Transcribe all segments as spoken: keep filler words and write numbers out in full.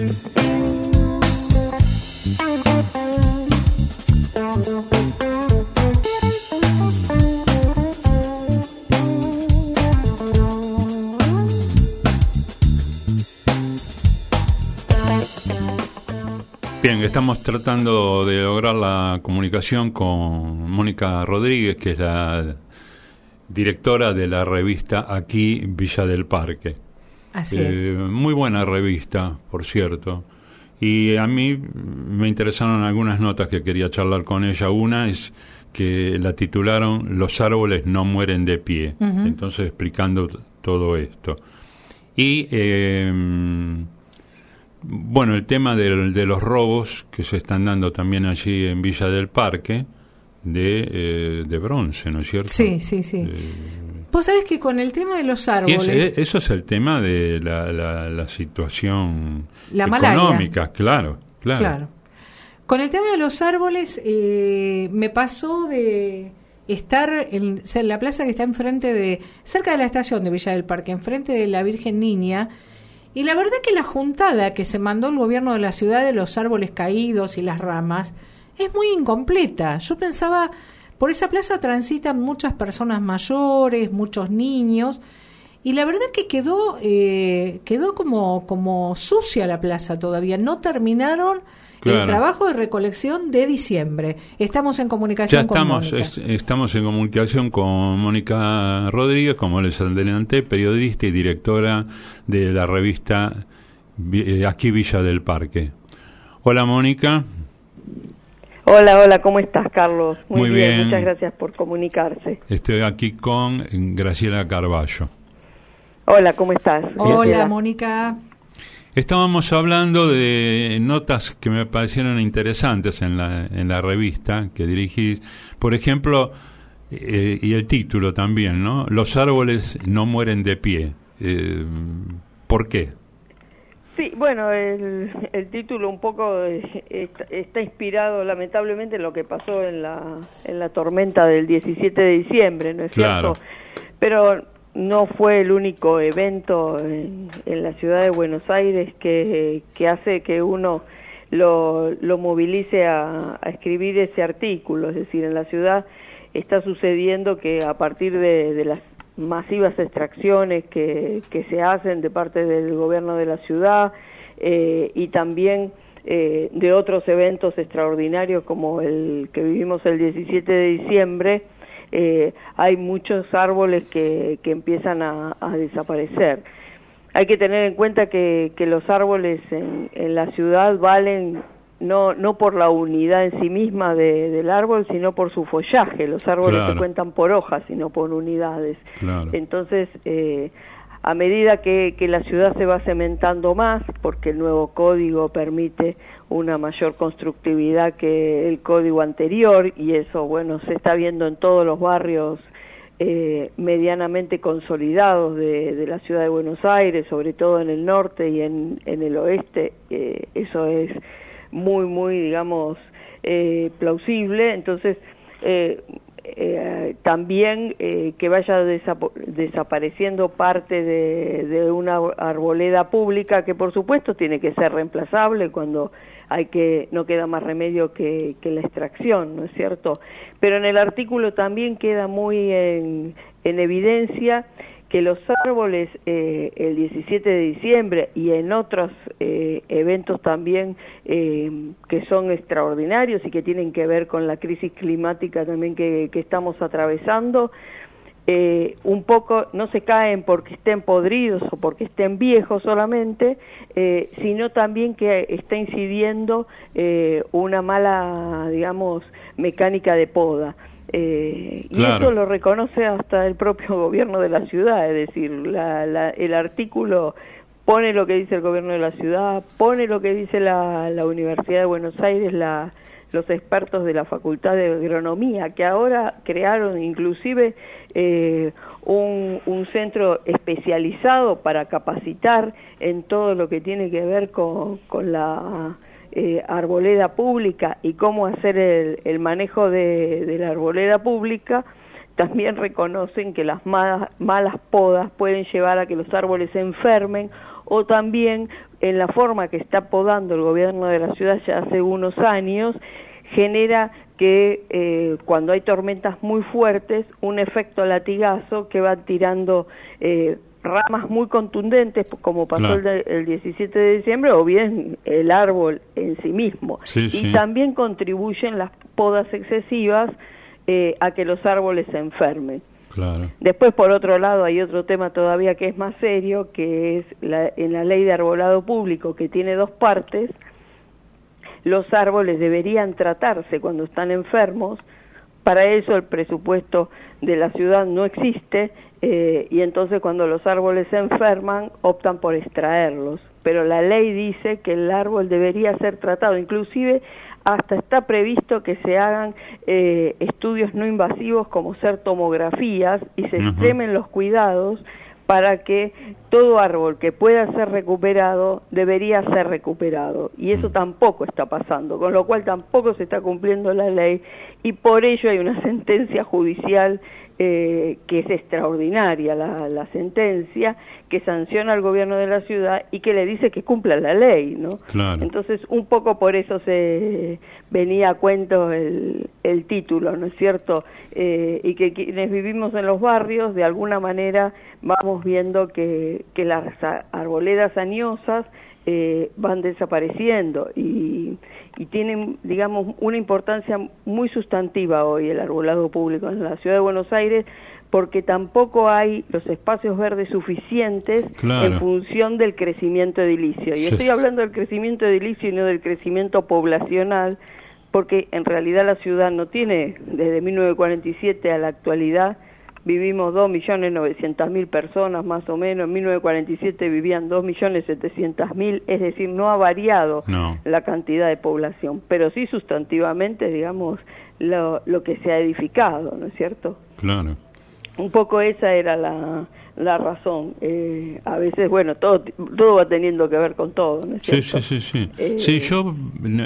Bien, estamos tratando de lograr la comunicación con Mónica Rodríguez, que es la directora de la revista Aquí Villa del Parque. Así eh, es. Muy buena revista, por cierto. Y a mí me interesaron algunas notas que quería charlar con ella. Una es que la titularon Los árboles no mueren de pie. Uh-huh. Entonces, explicando t- todo esto. Y... Eh, Bueno, el tema de, de los robos que se están dando también allí en Villa del Parque, de, eh, de bronce, ¿no es cierto? Sí, sí, sí. Eh, Vos sabés que con el tema de los árboles... Es, eso es el tema de la, la, la situación la económica, malaria. claro, claro. Claro. Con el tema de los árboles, eh, me pasó de estar en, o sea, en la plaza que está enfrente de... cerca de la estación de Villa del Parque, enfrente de la Virgen Niña. Y la verdad que la juntada que se mandó el gobierno de la ciudad de los árboles caídos y las ramas es muy incompleta. Yo pensaba, por esa plaza transitan muchas personas mayores, muchos niños, y la verdad que quedó eh, quedó como, como sucia la plaza todavía. No terminaron claro. el trabajo de recolección de diciembre. Estamos en comunicación ya con estamos, Mónica. Es, estamos en comunicación con Mónica Rodríguez, como les adelanté, periodista y directora de la revista eh, Aquí Villa del Parque. Hola, Mónica. Hola, hola, ¿cómo estás, Carlos? Muy, Muy bien, bien, muchas gracias por comunicarse. Estoy aquí con Graciela Carballo. Hola, ¿cómo estás? Hola, Graciela. Mónica. Estábamos hablando de notas que me parecieron interesantes en la, en la revista que dirigís. Por ejemplo, eh, y el título también, ¿no? Los árboles no mueren de pie. Eh, ¿Por qué? Sí, bueno, el, el título un poco eh, está, está inspirado lamentablemente en lo que pasó en la, en la tormenta del diecisiete de diciembre, ¿no es claro. cierto? Pero no fue el único evento en, en la ciudad de Buenos Aires que, que hace que uno lo, lo movilice a, a escribir ese artículo. Es decir, en la ciudad está sucediendo que a partir de, de las masivas extracciones que, que se hacen de parte del gobierno de la ciudad eh, y también eh, de otros eventos extraordinarios como el que vivimos el diecisiete de diciembre, Eh, hay muchos árboles que, que empiezan a, a desaparecer. Hay que tener en cuenta que, que los árboles en, en la ciudad valen no, no por la unidad en sí misma de, del árbol, sino por su follaje. Los árboles claro. se cuentan por hojas, sino por unidades. Claro. Entonces, eh, a medida que, que la ciudad se va cementando más, porque el nuevo código permite una mayor constructividad que el código anterior, y eso, bueno, se está viendo en todos los barrios eh, medianamente consolidados de, de la ciudad de Buenos Aires, sobre todo en el norte y en, en el oeste, eh, eso es muy, muy, digamos, eh, plausible. Entonces, eh, Eh, también eh, que vaya desapo- desapareciendo parte de, de una arboleda pública que por supuesto tiene que ser reemplazable cuando hay que no queda más remedio que, que la extracción, ¿no es cierto? Pero en el artículo también queda muy en, en evidencia que los árboles eh, el diecisiete de diciembre y en otros eh, eventos también eh, que son extraordinarios y que tienen que ver con la crisis climática también que, que estamos atravesando, eh, un poco no se caen porque estén podridos o porque estén viejos solamente, eh, sino también que está incidiendo eh, una mala, digamos, mecánica de poda. Eh, y claro. eso lo reconoce hasta el propio gobierno de la ciudad, es decir, la, la, el artículo pone lo que dice el gobierno de la ciudad, pone lo que dice la, la Universidad de Buenos Aires, la, los expertos de la Facultad de Agronomía, que ahora crearon inclusive eh, un, un centro especializado para capacitar en todo lo que tiene que ver con, con la Eh, arboleda pública y cómo hacer el, el manejo de, de la arboleda pública. También reconocen que las malas, malas podas pueden llevar a que los árboles se enfermen o también en la forma que está podando el gobierno de la ciudad ya hace unos años, genera que eh, cuando hay tormentas muy fuertes, un efecto latigazo que va tirando eh, ramas muy contundentes, como pasó claro. el, de, el diecisiete de diciembre, o bien el árbol en sí mismo. Sí, y sí. también contribuyen las podas excesivas eh, a que los árboles se enfermen. Claro. Después, por otro lado, hay otro tema todavía que es más serio, que es la, en la ley de arbolado público, que tiene dos partes. Los árboles deberían tratarse cuando están enfermos. Para eso el presupuesto de la ciudad no existe, eh, y entonces cuando los árboles se enferman optan por extraerlos. Pero la ley dice que el árbol debería ser tratado, inclusive hasta está previsto que se hagan eh, estudios no invasivos como ser tomografías y se uh-huh. extremen los cuidados para que todo árbol que pueda ser recuperado debería ser recuperado, y eso tampoco está pasando, con lo cual tampoco se está cumpliendo la ley, y por ello hay una sentencia judicial eh, que es extraordinaria, la, la sentencia que sanciona al gobierno de la ciudad y que le dice que cumpla la ley, ¿no? Claro. Entonces, un poco por eso se venía a cuento el, el título, ¿no es cierto? Eh, y que quienes vivimos en los barrios, de alguna manera, vamos viendo que, que las arboledas añosas eh, van desapareciendo y, y tienen, digamos, una importancia muy sustantiva hoy el arbolado público en la ciudad de Buenos Aires, porque tampoco hay los espacios verdes suficientes claro. en función del crecimiento edilicio. Y sí. estoy hablando del crecimiento edilicio y no del crecimiento poblacional, porque en realidad la ciudad no tiene, desde mil novecientos cuarenta y siete a la actualidad, vivimos dos millones novecientas mil personas más o menos, en mil novecientos cuarenta y siete vivían dos millones setecientas mil, es decir, no ha variado no. la cantidad de población, pero sí sustantivamente, digamos, lo, lo que se ha edificado, ¿no es cierto? Claro. Un poco esa era la, la razón. Eh, a veces, bueno, todo todo va teniendo que ver con todo, ¿no es sí, cierto? Sí, sí, sí. Eh, sí, yo,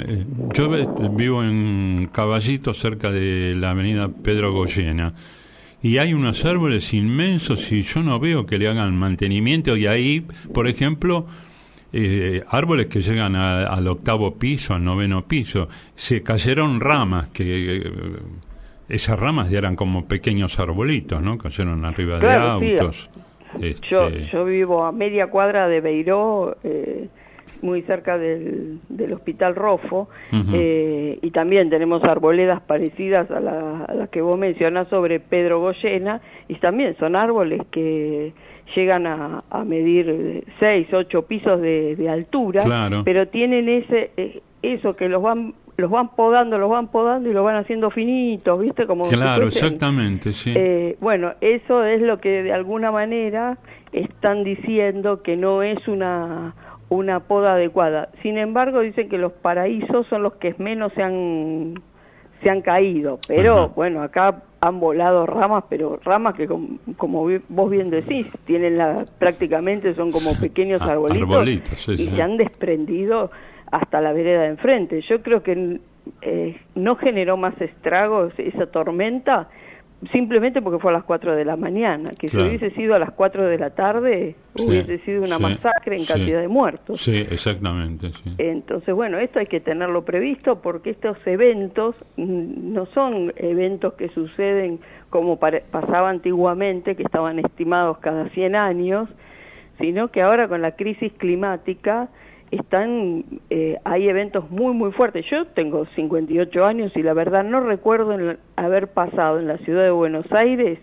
yo vivo en Caballito, cerca de la avenida Pedro Goyena, y hay unos árboles inmensos y yo no veo que le hagan mantenimiento, y ahí, por ejemplo, eh, árboles que llegan a, al octavo piso, al noveno piso, se cayeron ramas que... Eh, esas ramas ya eran como pequeños arbolitos, ¿no? Cayeron arriba claro, de autos. Sí. Este... Yo, yo vivo a media cuadra de Beiró, eh, muy cerca del, del Hospital Rofo, uh-huh. eh, y también tenemos arboledas parecidas a las a la que vos mencionás sobre Pedro Goyena, y también son árboles que llegan a, a medir seis, ocho pisos de, de altura, claro. pero tienen ese eh, eso que los van los van podando, los van podando y los van haciendo finitos, ¿viste? Como claro, fuesen, exactamente, sí. Eh, bueno, eso es lo que de alguna manera están diciendo que no es una una poda adecuada. Sin embargo, dicen que los paraísos son los que menos se han se han caído, pero uh-huh. bueno, acá han volado ramas, pero ramas que como, como vos bien decís, tienen la prácticamente son como pequeños ah, arbolitos, arbolitos sí, y sí. se han desprendido hasta la vereda de enfrente. Yo creo que eh, no generó más estragos esa tormenta simplemente porque fue a las cuatro de la mañana, que claro. si hubiese sido a las cuatro de la tarde sí, hubiese sido una sí, masacre en sí, cantidad de muertos. Sí, exactamente. Sí. Entonces, bueno, esto hay que tenerlo previsto porque estos eventos no son eventos que suceden como para, pasaba antiguamente, que estaban estimados cada cien años, sino que ahora con la crisis climática están eh, hay eventos muy muy fuertes. Yo tengo cincuenta y ocho años y la verdad no recuerdo en, haber pasado en la ciudad de Buenos Aires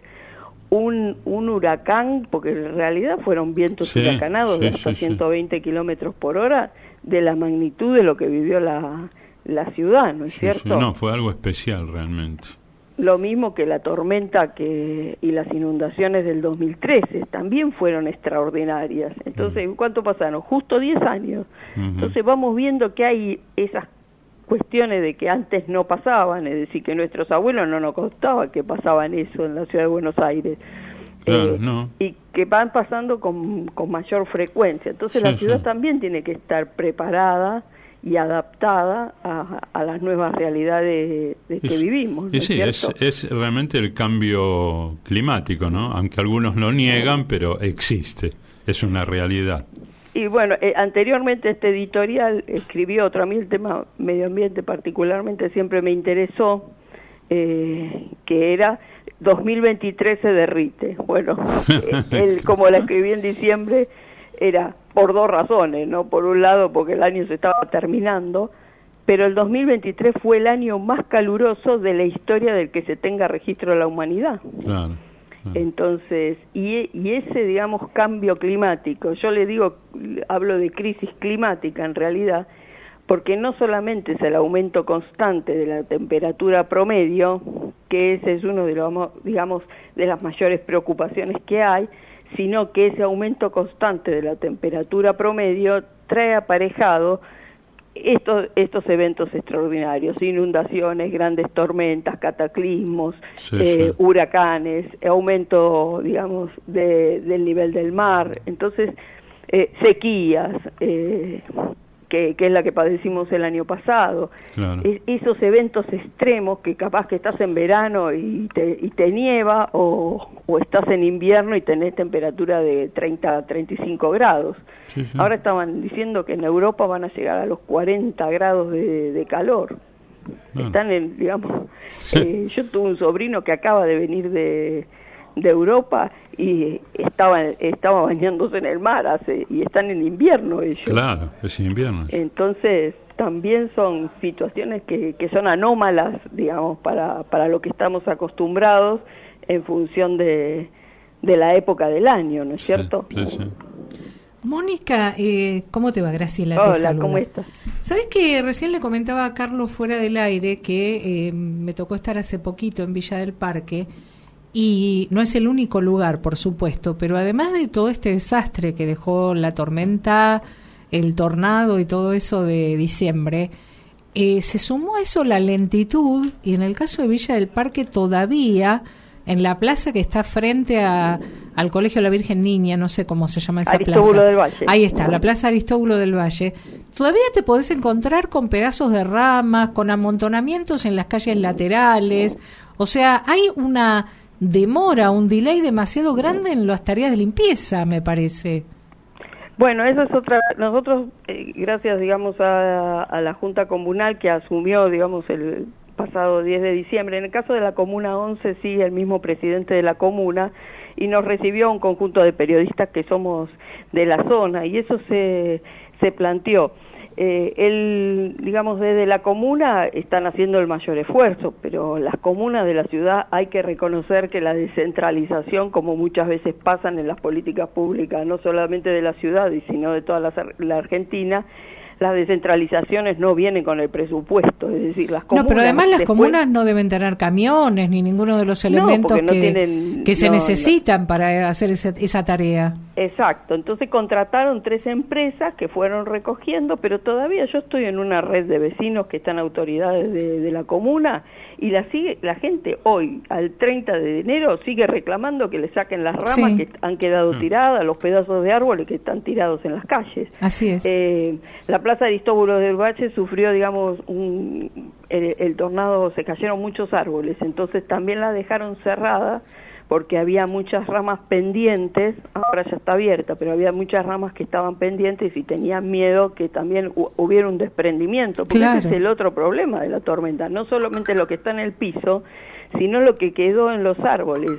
un un huracán, porque en realidad fueron vientos sí, huracanados sí, de hasta sí, ciento veinte sí. kilómetros por hora, de la magnitud de lo que vivió la, la ciudad, ¿no es sí, cierto? Sí. No, fue algo especial realmente. Lo mismo que la tormenta que y las inundaciones del dos mil trece también fueron extraordinarias. Entonces, ¿cuánto pasaron? Justo diez años. Uh-huh. Entonces vamos viendo que hay esas cuestiones de que antes no pasaban, es decir, que nuestros abuelos no nos contaban que pasaban eso en la ciudad de Buenos Aires. Claro, eh, no. Y que van pasando con, con mayor frecuencia. Entonces sí, la ciudad sí. también tiene que estar preparada y adaptada a, a las nuevas realidades de que es, vivimos, ¿no es sí, cierto? Es, es realmente el cambio climático, ¿no? Aunque algunos lo niegan, pero existe, es una realidad. Y bueno, eh, anteriormente este editorial escribió otro, a mí el tema medio ambiente particularmente siempre me interesó, eh, que era dos mil veintitrés se derrite. Bueno, eh, él como la escribí en diciembre era por dos razones, ¿no? Por un lado porque el año se estaba terminando, pero el dos mil veintitrés fue el año más caluroso de la historia del que se tenga registro de la humanidad. Claro. Entonces, y, y ese, digamos, cambio climático, yo le digo, hablo de crisis climática en realidad, porque no solamente es el aumento constante de la temperatura promedio, que ese es uno de los, digamos, de las mayores preocupaciones que hay, sino que ese aumento constante de la temperatura promedio trae aparejado estos estos eventos extraordinarios, inundaciones, grandes tormentas, cataclismos, sí, eh, sí. huracanes, aumento, digamos, de, del nivel del mar, entonces eh, sequías, eh, que, que es la que padecimos el año pasado, claro. es, esos eventos extremos que capaz que estás en verano y te, y te nieva, o, o estás en invierno y tenés temperatura de treinta a treinta y cinco grados. Sí, sí. Ahora estaban diciendo que en Europa van a llegar a los cuarenta grados de, de calor. Bueno. Están en, digamos, sí. eh, yo tuve un sobrino que acaba de venir de, de Europa y estaba estaba bañándose en el mar hace y están en invierno ellos. Claro, es invierno. Entonces también son situaciones que, que son anómalas, digamos, para, para lo que estamos acostumbrados en función de, de la época del año, ¿no es sí, cierto? Sí, sí. Mónica, eh, ¿cómo te va, Graciela? Hola, ¿cómo estás? ¿Sabés que recién le comentaba a Carlos fuera del aire que eh, me tocó estar hace poquito en Villa del Parque y no es el único lugar, por supuesto, pero además de todo este desastre que dejó la tormenta, el tornado y todo eso de diciembre, eh, se sumó a eso la lentitud y en el caso de Villa del Parque todavía en la plaza que está frente a, al Colegio de la Virgen Niña, no sé cómo se llama esa Aristóbulo plaza. del Valle. Ahí está, la plaza Aristóbulo del Valle. Todavía te podés encontrar con pedazos de ramas, con amontonamientos en las calles laterales. O sea, hay una demora, un delay demasiado grande en las tareas de limpieza, me parece. Bueno, eso es otra. Nosotros, eh, gracias, digamos, a, a la Junta Comunal que asumió, digamos, el pasado diez de diciembre. En el caso de la Comuna once, sí, el mismo presidente de la comuna, y nos recibió un conjunto de periodistas que somos de la zona, y eso se, se planteó. Eh, el, digamos, desde la comuna están haciendo el mayor esfuerzo, pero las comunas de la ciudad hay que reconocer que la descentralización, como muchas veces pasan en las políticas públicas, no solamente de la ciudad, sino de toda la, la Argentina, las descentralizaciones no vienen con el presupuesto, es decir, las comunas... No, pero además las después, comunas no deben tener camiones ni ninguno de los elementos no, no que, tienen, que se no, necesitan no. para hacer esa, esa tarea. Exacto, entonces contrataron tres empresas que fueron recogiendo, pero todavía yo estoy en una red de vecinos que están autoridades de, de la comuna y la sigue la gente hoy, al treinta de enero, sigue reclamando que le saquen las ramas sí. que han quedado tiradas, los pedazos de árboles que están tirados en las calles. Así es. Eh, la Plaza Aristóbulo del Valle sufrió, digamos, un, el, el tornado, se cayeron muchos árboles, entonces también la dejaron cerrada porque había muchas ramas pendientes, ahora ya está abierta, pero había muchas ramas que estaban pendientes y tenían miedo que también hu- hubiera un desprendimiento, porque claro. ese es el otro problema de la tormenta, no solamente lo que está en el piso, sino lo que quedó en los árboles,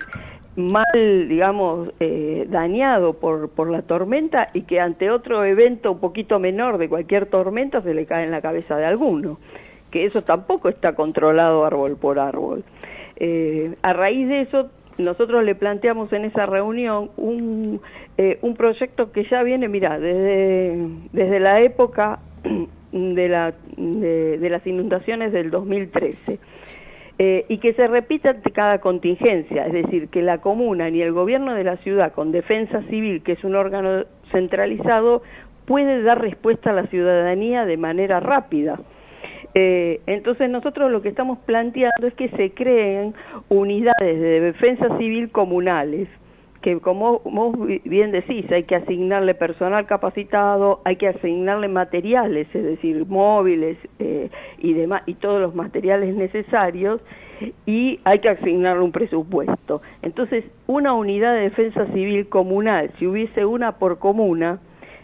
mal, digamos, eh, dañado por, por la tormenta y que ante otro evento un poquito menor de cualquier tormenta se le cae en la cabeza de alguno, que eso tampoco está controlado árbol por árbol. Eh, a raíz de eso, nosotros le planteamos en esa reunión un, eh, un proyecto que ya viene, mira, desde, desde la época de, la, de, de las inundaciones del dos mil trece, eh, y que se repita ante cada contingencia, es decir, que la comuna ni el gobierno de la ciudad, con Defensa Civil, que es un órgano centralizado, puede dar respuesta a la ciudadanía de manera rápida. Eh, entonces nosotros lo que estamos planteando es que se creen unidades de defensa civil comunales, que como vos bien decís, hay que asignarle personal capacitado, hay que asignarle materiales, es decir, móviles eh, y demás, y todos los materiales necesarios, y hay que asignarle un presupuesto. Entonces, una unidad de defensa civil comunal, si hubiese una por comuna,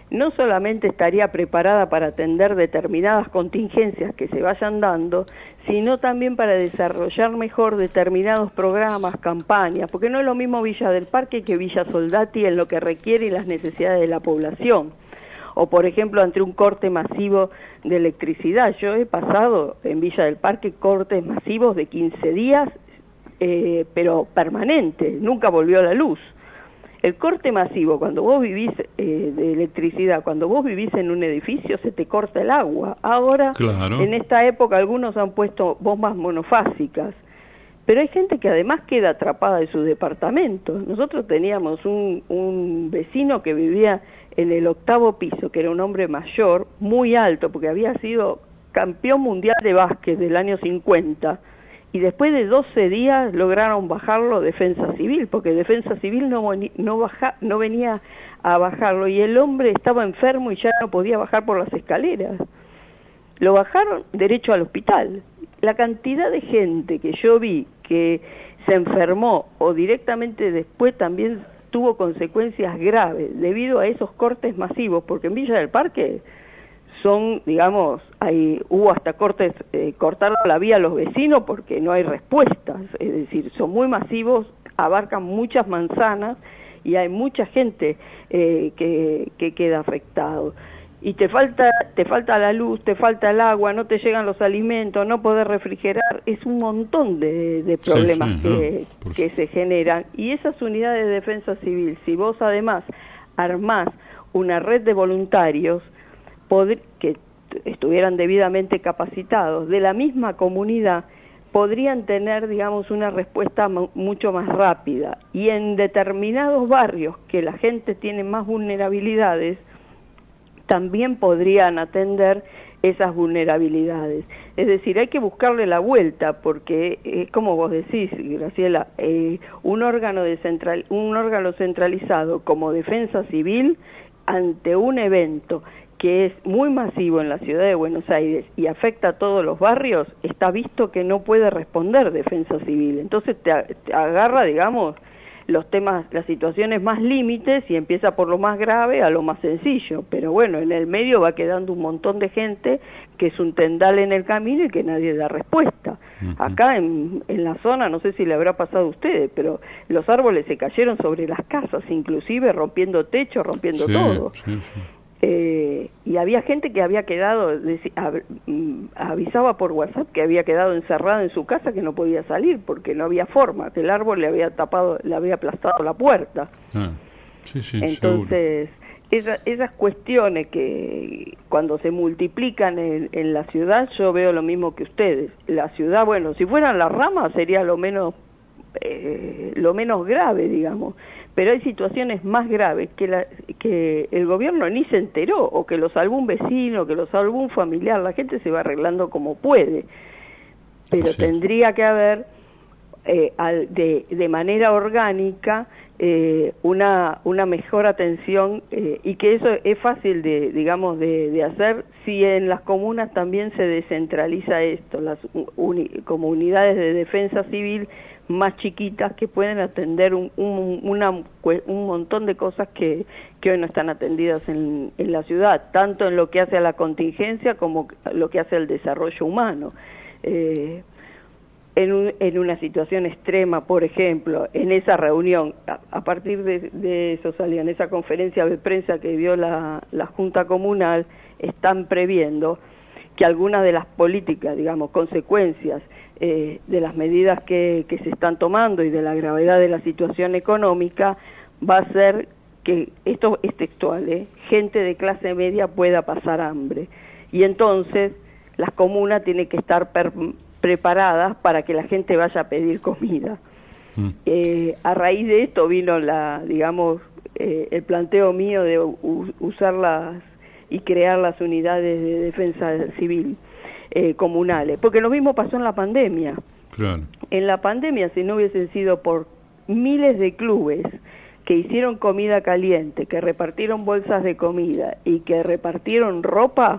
no solamente estaría preparada para atender determinadas contingencias que se vayan dando, sino también para desarrollar mejor determinados programas, campañas, porque no es lo mismo Villa del Parque que Villa Soldati en lo que requiere y las necesidades de la población. O, por ejemplo, ante un corte masivo de electricidad. Yo he pasado en Villa del Parque cortes masivos de quince días, eh, pero permanentes, nunca volvió la luz. El corte masivo, cuando vos vivís eh, de electricidad, cuando vos vivís en un edificio, se te corta el agua. Ahora, claro, en esta época, algunos han puesto bombas monofásicas, pero hay gente que además queda atrapada en sus departamentos. Nosotros teníamos un, un vecino que vivía en el octavo piso, que era un hombre mayor, muy alto, porque había sido campeón mundial de básquet del año cincuenta, y después de doce días lograron bajarlo Defensa Civil, porque Defensa Civil no, no, baja, no venía a bajarlo, y el hombre estaba enfermo y ya no podía bajar por las escaleras. Lo bajaron derecho al hospital. La cantidad de gente que yo vi que se enfermó o directamente después también tuvo consecuencias graves debido a esos cortes masivos, porque en Villa del Parque son, digamos, hay, hubo hasta cortes, eh, cortaron la vía a los vecinos porque no hay respuestas, es decir, son muy masivos, abarcan muchas manzanas y hay mucha gente eh, que, que queda afectado. Y te falta, te falta la luz, te falta el agua, no te llegan los alimentos, no podés refrigerar, es un montón de, de problemas sí, sí, que, no, que se generan. Y esas unidades de defensa civil, si vos además armás una red de voluntarios que estuvieran debidamente capacitados de la misma comunidad, podrían tener, digamos, una respuesta mucho más rápida. Y en determinados barrios que la gente tiene más vulnerabilidades, también podrían atender esas vulnerabilidades. Es decir, hay que buscarle la vuelta, porque es como vos decís, Graciela, eh, un órgano de central, un órgano centralizado como Defensa Civil ante un evento que es muy masivo en la ciudad de Buenos Aires y afecta a todos los barrios, está visto que no puede responder Defensa Civil. Entonces te, te agarra, digamos, los temas, las situaciones más límites y empieza por lo más grave a lo más sencillo. Pero bueno, en el medio va quedando un montón de gente que es un tendal en el camino y que nadie da respuesta. Uh-huh. Acá en, en la zona, no sé si le habrá pasado a ustedes, pero los árboles se cayeron sobre las casas, inclusive rompiendo techo, rompiendo sí, todo. Sí, sí. Eh, y había gente que había quedado, avisaba por WhatsApp que había quedado encerrada en su casa, que no podía salir porque no había forma, que el árbol le había tapado, le había aplastado la puerta. Ah, sí, sí, entonces esa, esas cuestiones que cuando se multiplican en, en la ciudad, yo veo lo mismo que ustedes. La ciudad, bueno, si fueran las ramas sería lo menos eh, lo menos grave, digamos, pero hay situaciones más graves que, la, que el gobierno ni se enteró, o que lo salvó un vecino, que lo salvó un familiar. La gente se va arreglando como puede, pero Así tendría es. que haber eh, al, de, de manera orgánica eh, una, una mejor atención, eh, y que eso es fácil de, digamos, de, de hacer si en las comunas también se descentraliza esto, las uni, como unidades de defensa civil más chiquitas que pueden atender un, un, una, un montón de cosas que, que hoy no están atendidas en, en la ciudad, tanto en lo que hace a la contingencia como lo que hace al desarrollo humano. Eh, en, un, en una situación extrema, por ejemplo, en esa reunión, a, a partir de, de eso salía, en esa conferencia de prensa que dio la, la Junta Comunal, están previendo que algunas de las políticas, digamos, consecuencias eh, de las medidas que, que se están tomando y de la gravedad de la situación económica, va a ser que, esto es textual, ¿eh? gente de clase media pueda pasar hambre. Y entonces las comunas tienen que estar per, preparadas para que la gente vaya a pedir comida. Mm. Eh, a raíz de esto vino la, digamos, eh, el planteo mío de u, usar las y crear las unidades de defensa civil eh, comunales, porque lo mismo pasó en la pandemia. Claro. En la pandemia, si no hubiesen sido por miles de clubes que hicieron comida caliente, que repartieron bolsas de comida y que repartieron ropa,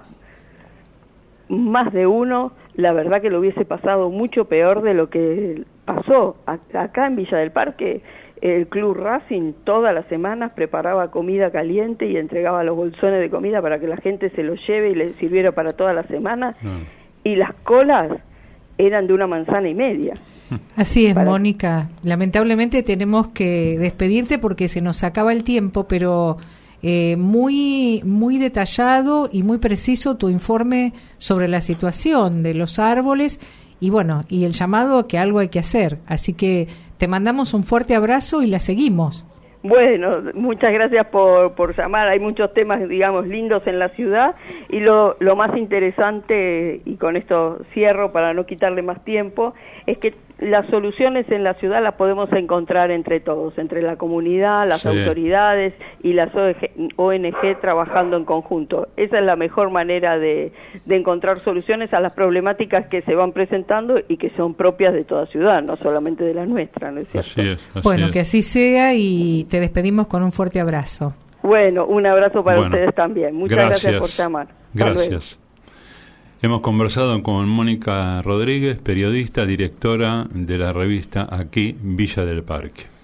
más de uno, la verdad que lo hubiese pasado mucho peor de lo que pasó. Acá en Villa del Parque, el Club Racing todas las semanas preparaba comida caliente y entregaba los bolsones de comida para que la gente se los lleve y les sirviera para toda la semana. Mm. Y las colas eran de una manzana y media. Así es, para... Mónica. Lamentablemente tenemos que despedirte porque se nos acaba el tiempo, pero eh, muy, muy detallado y muy preciso tu informe sobre la situación de los árboles y bueno, y el llamado a que algo hay que hacer. Así que te mandamos un fuerte abrazo y la seguimos. Bueno, muchas gracias por, por llamar. Hay muchos temas, digamos, lindos en la ciudad y lo, lo más interesante, y con esto cierro para no quitarle más tiempo, es que las soluciones en la ciudad las podemos encontrar entre todos, entre la comunidad, las sí. autoridades y las O N G trabajando en conjunto. Esa es la mejor manera de, de encontrar soluciones a las problemáticas que se van presentando y que son propias de toda ciudad, no solamente de la nuestra, ¿no es cierto? Así es, así bueno, es. Que así sea y te despedimos con un fuerte abrazo. Bueno, un abrazo para bueno, ustedes también. Muchas gracias, gracias por llamar. Hasta gracias. Luego. Hemos conversado con Mónica Rodríguez, periodista, directora de la revista Aquí, Villa del Parque.